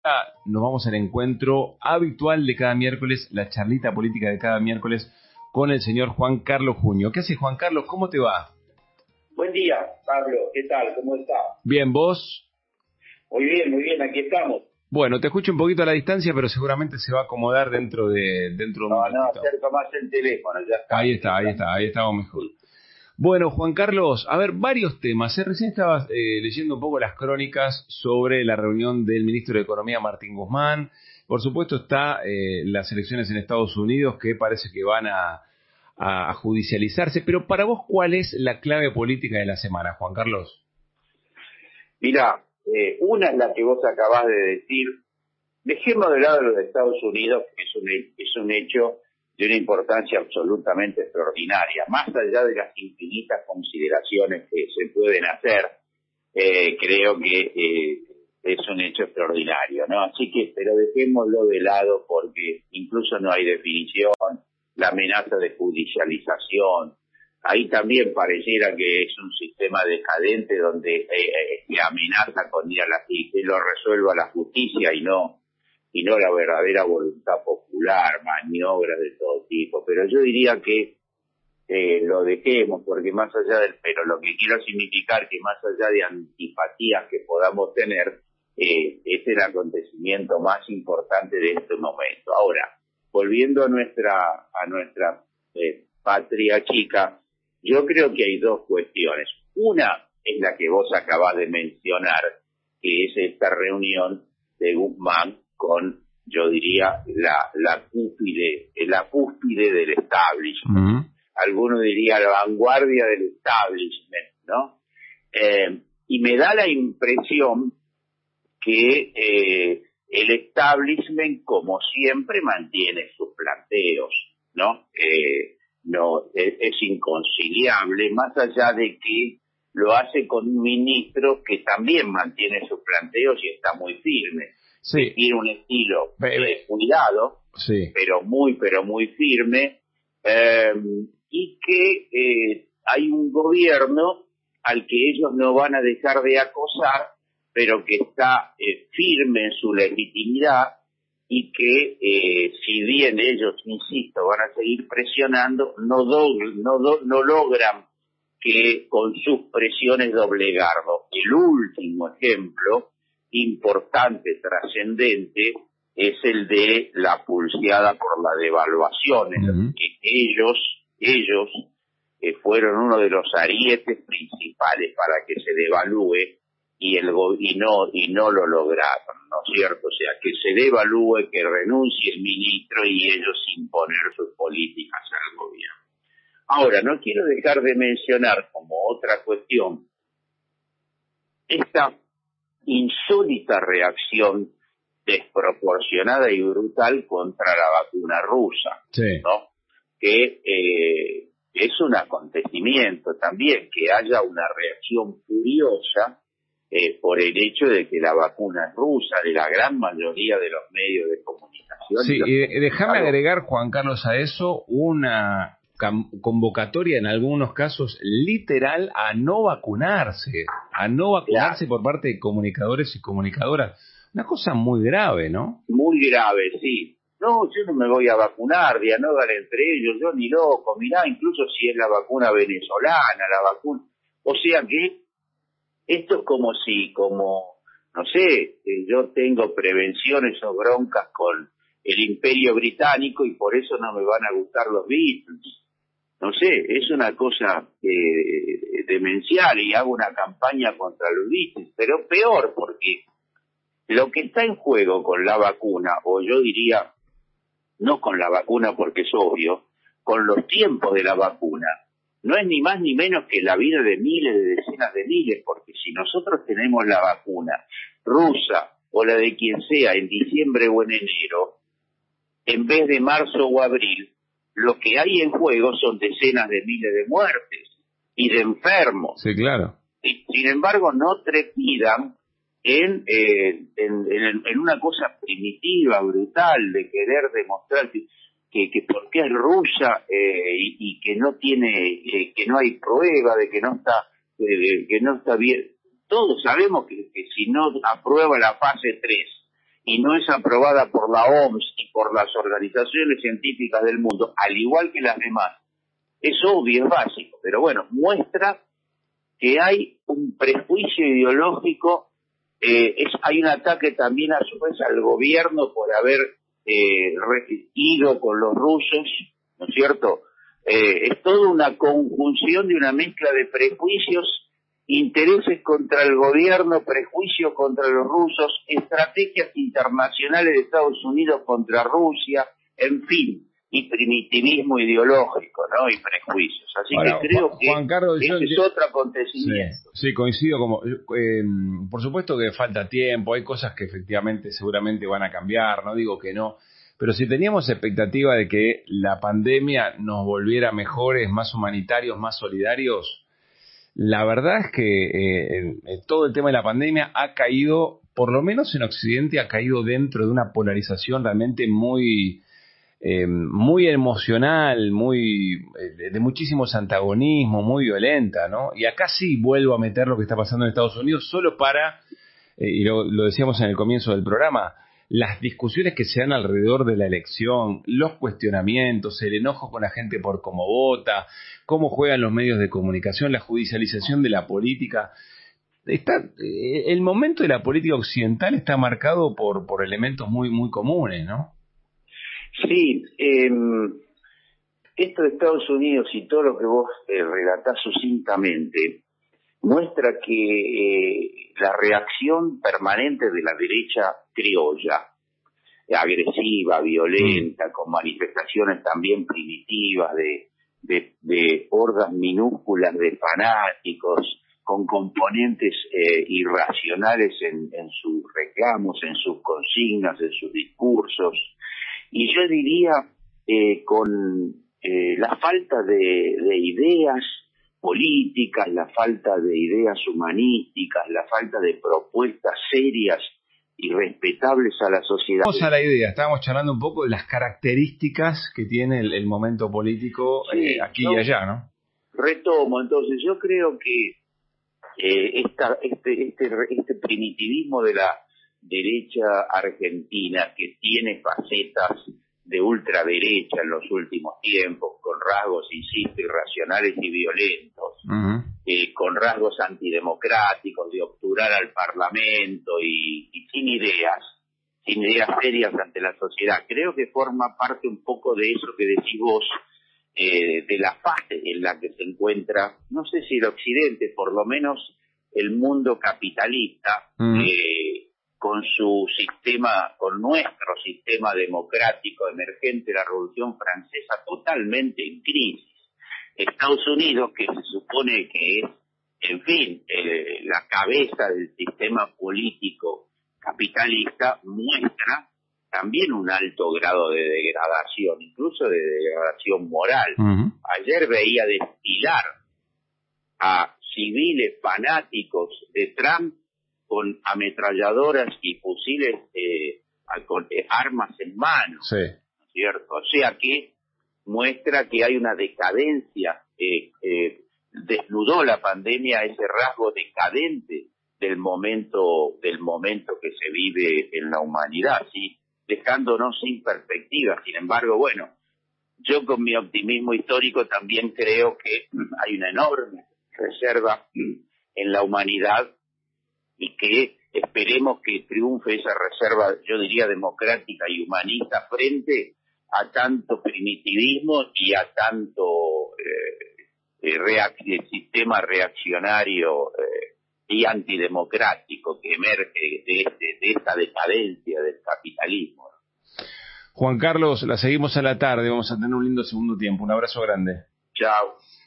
Nos vamos al encuentro habitual de cada miércoles, la charlita política de cada miércoles con el señor Juan Carlos Junio. ¿Qué haces, Juan Carlos? ¿Cómo te va? Buen día, Pablo. ¿Qué tal? ¿Cómo está? Bien, ¿vos? Muy bien, aquí estamos. Bueno, te escucho un poquito a la distancia, pero seguramente se va a acomodar dentro de un minutito. No, acerco más el teléfono, ya está. Ahí estamos mejor. Bueno, Juan Carlos, a ver, varios temas. Recién estabas leyendo un poco las crónicas sobre la reunión del ministro de Economía, Martín Guzmán. Por supuesto está las elecciones en Estados Unidos que parece que van a judicializarse. Pero para vos, ¿cuál es la clave política de la semana, Juan Carlos? Mirá, una es la que vos acabás de decir. Dejemos de lado lo de Estados Unidos, que es un hecho de una importancia absolutamente extraordinaria. Más allá de las infinitas consideraciones que se pueden hacer, creo que es un hecho extraordinario, ¿no? Así que, pero dejémoslo de lado porque incluso no hay definición, la amenaza de judicialización. Ahí también pareciera que es un sistema decadente donde amenaza con ir que lo resuelva la justicia y no la verdadera voluntad popular, maniobras de todo tipo. Pero yo diría que lo dejemos, porque más allá pero lo que quiero significar que más allá de antipatías que podamos tener, es el acontecimiento más importante de este momento. Ahora, volviendo a nuestra patria chica, yo creo que hay dos cuestiones. Una es la que vos acabás de mencionar, que es esta reunión de Guzmán con, yo diría, la cúspide del establishment. Algunos dirían la vanguardia del establishment, ¿no? Y me da la impresión que el establishment, como siempre, mantiene sus planteos, ¿no? No es inconciliable, más allá de que lo hace con un ministro que también mantiene sus planteos y está muy firme. Sí. Tiene un estilo cuidado, sí, pero muy firme, y que hay un gobierno al que ellos no van a dejar de acosar, pero que está firme en su legitimidad y que si bien ellos, insisto, van a seguir presionando, no logran que con sus presiones doblegarlo. El último ejemplo importante, trascendente, es el de la pulseada por la devaluación. Ellos fueron uno de los arietes principales para que se devalúe y no lo lograron, ¿no es cierto? O sea, que se devalúe, que renuncie el ministro y ellos imponer sus políticas al gobierno. Ahora, no quiero dejar de mencionar como otra cuestión esta insólita reacción desproporcionada y brutal contra la vacuna rusa, sí, ¿no? Que es un acontecimiento también, que haya una reacción furiosa por el hecho de que la vacuna es rusa, de la gran mayoría de los medios de comunicación. Sí, déjame agregar, Juan Carlos, a eso una convocatoria en algunos casos literal a no vacunarse claro, por parte de comunicadores y comunicadoras. Una cosa muy grave, ¿no? Muy grave, sí. No, yo no me voy a vacunar, dialogan entre ellos, yo ni loco, mirá, incluso si es la vacuna venezolana, o sea que esto es como, no sé, yo tengo prevenciones o broncas con el Imperio Británico y por eso no me van a gustar los Beatles. No sé, es una cosa demencial y hago una campaña contra los Beatles, pero peor porque lo que está en juego con la vacuna, o yo diría, no con la vacuna porque es obvio, con los tiempos de la vacuna, no es ni más ni menos que la vida de miles, de decenas de miles, porque si nosotros tenemos la vacuna rusa o la de quien sea en diciembre o en enero, en vez de marzo o abril, lo que hay en juego son decenas de miles de muertes y de enfermos. Sí, claro. Sin embargo, no trepidan en una cosa primitiva, brutal, de querer demostrar que porque es rusa y que no tiene, que no hay prueba de que no está bien. Todos sabemos que si no aprueba la fase 3 y no es aprobada por la OMS y por las organizaciones científicas del mundo, al igual que las demás, es obvio, es básico, pero bueno, muestra que hay un prejuicio ideológico, hay un ataque también a su vez al gobierno por haber ido con los rusos, ¿no es cierto? Es toda una conjunción de una mezcla de prejuicios, intereses contra el gobierno, prejuicios contra los rusos, estrategias internacionales de Estados Unidos contra Rusia, en fin, y primitivismo ideológico, ¿no? Y prejuicios. Así Ahora, que creo Juan Carlos, que este es otro acontecimiento. Sí, coincido. Por supuesto que falta tiempo, hay cosas que efectivamente seguramente van a cambiar, no digo que no, pero si teníamos expectativa de que la pandemia nos volviera mejores, más humanitarios, más solidarios, la verdad es que todo el tema de la pandemia ha caído, por lo menos en Occidente, ha caído dentro de una polarización realmente muy emocional, de muchísimos antagonismos, muy violenta, ¿no? Y acá sí vuelvo a meter lo que está pasando en Estados Unidos solo para, y lo decíamos en el comienzo del programa, las discusiones que se dan alrededor de la elección, los cuestionamientos, el enojo con la gente por cómo vota, cómo juegan los medios de comunicación, la judicialización de la política. El momento de la política occidental está marcado por elementos muy comunes, ¿no? Sí, esto de Estados Unidos y todo lo que vos relatás sucintamente muestra que la reacción permanente de la derecha criolla, agresiva, violenta, con manifestaciones también primitivas de hordas minúsculas de fanáticos, con componentes irracionales en sus reclamos, en sus consignas, en sus discursos, y yo diría con la falta de ideas políticas, la falta de ideas humanísticas, la falta de propuestas serias y respetables a la sociedad. Vamos a la idea, estábamos charlando un poco de las características que tiene el momento político aquí y allá, ¿no? Retomo, entonces, yo creo que este primitivismo de la derecha argentina, que tiene facetas de ultraderecha en los últimos tiempos, con rasgos, insisto, irracionales y violentos, con rasgos antidemocráticos, de obturar al Parlamento y sin ideas serias ante la sociedad. Creo que forma parte un poco de eso que decís vos, de la fase en la que se encuentra, no sé si el Occidente, por lo menos el mundo capitalista, con su sistema, con nuestro sistema democrático emergente, la Revolución Francesa, totalmente en crisis. Estados Unidos, que se supone que es, en fin, la cabeza del sistema político capitalista, muestra también un alto grado de degradación, incluso de degradación moral. Ayer veía desfilar a civiles fanáticos de Trump con ametralladoras y fusiles con armas en mano, sí, ¿no es cierto? O sea que muestra que hay una decadencia, desnudó la pandemia ese rasgo decadente del momento que se vive en la humanidad, ¿sí? Dejándonos sin perspectiva. Sin embargo, bueno, yo con mi optimismo histórico también creo que hay una enorme reserva en la humanidad y que esperemos que triunfe esa reserva, yo diría, democrática y humanista frente a tanto primitivismo y a tanto sistema reaccionario y antidemocrático que emerge de esta decadencia del capitalismo. Juan Carlos, la seguimos a la tarde, vamos a tener un lindo segundo tiempo. Un abrazo grande. Chao.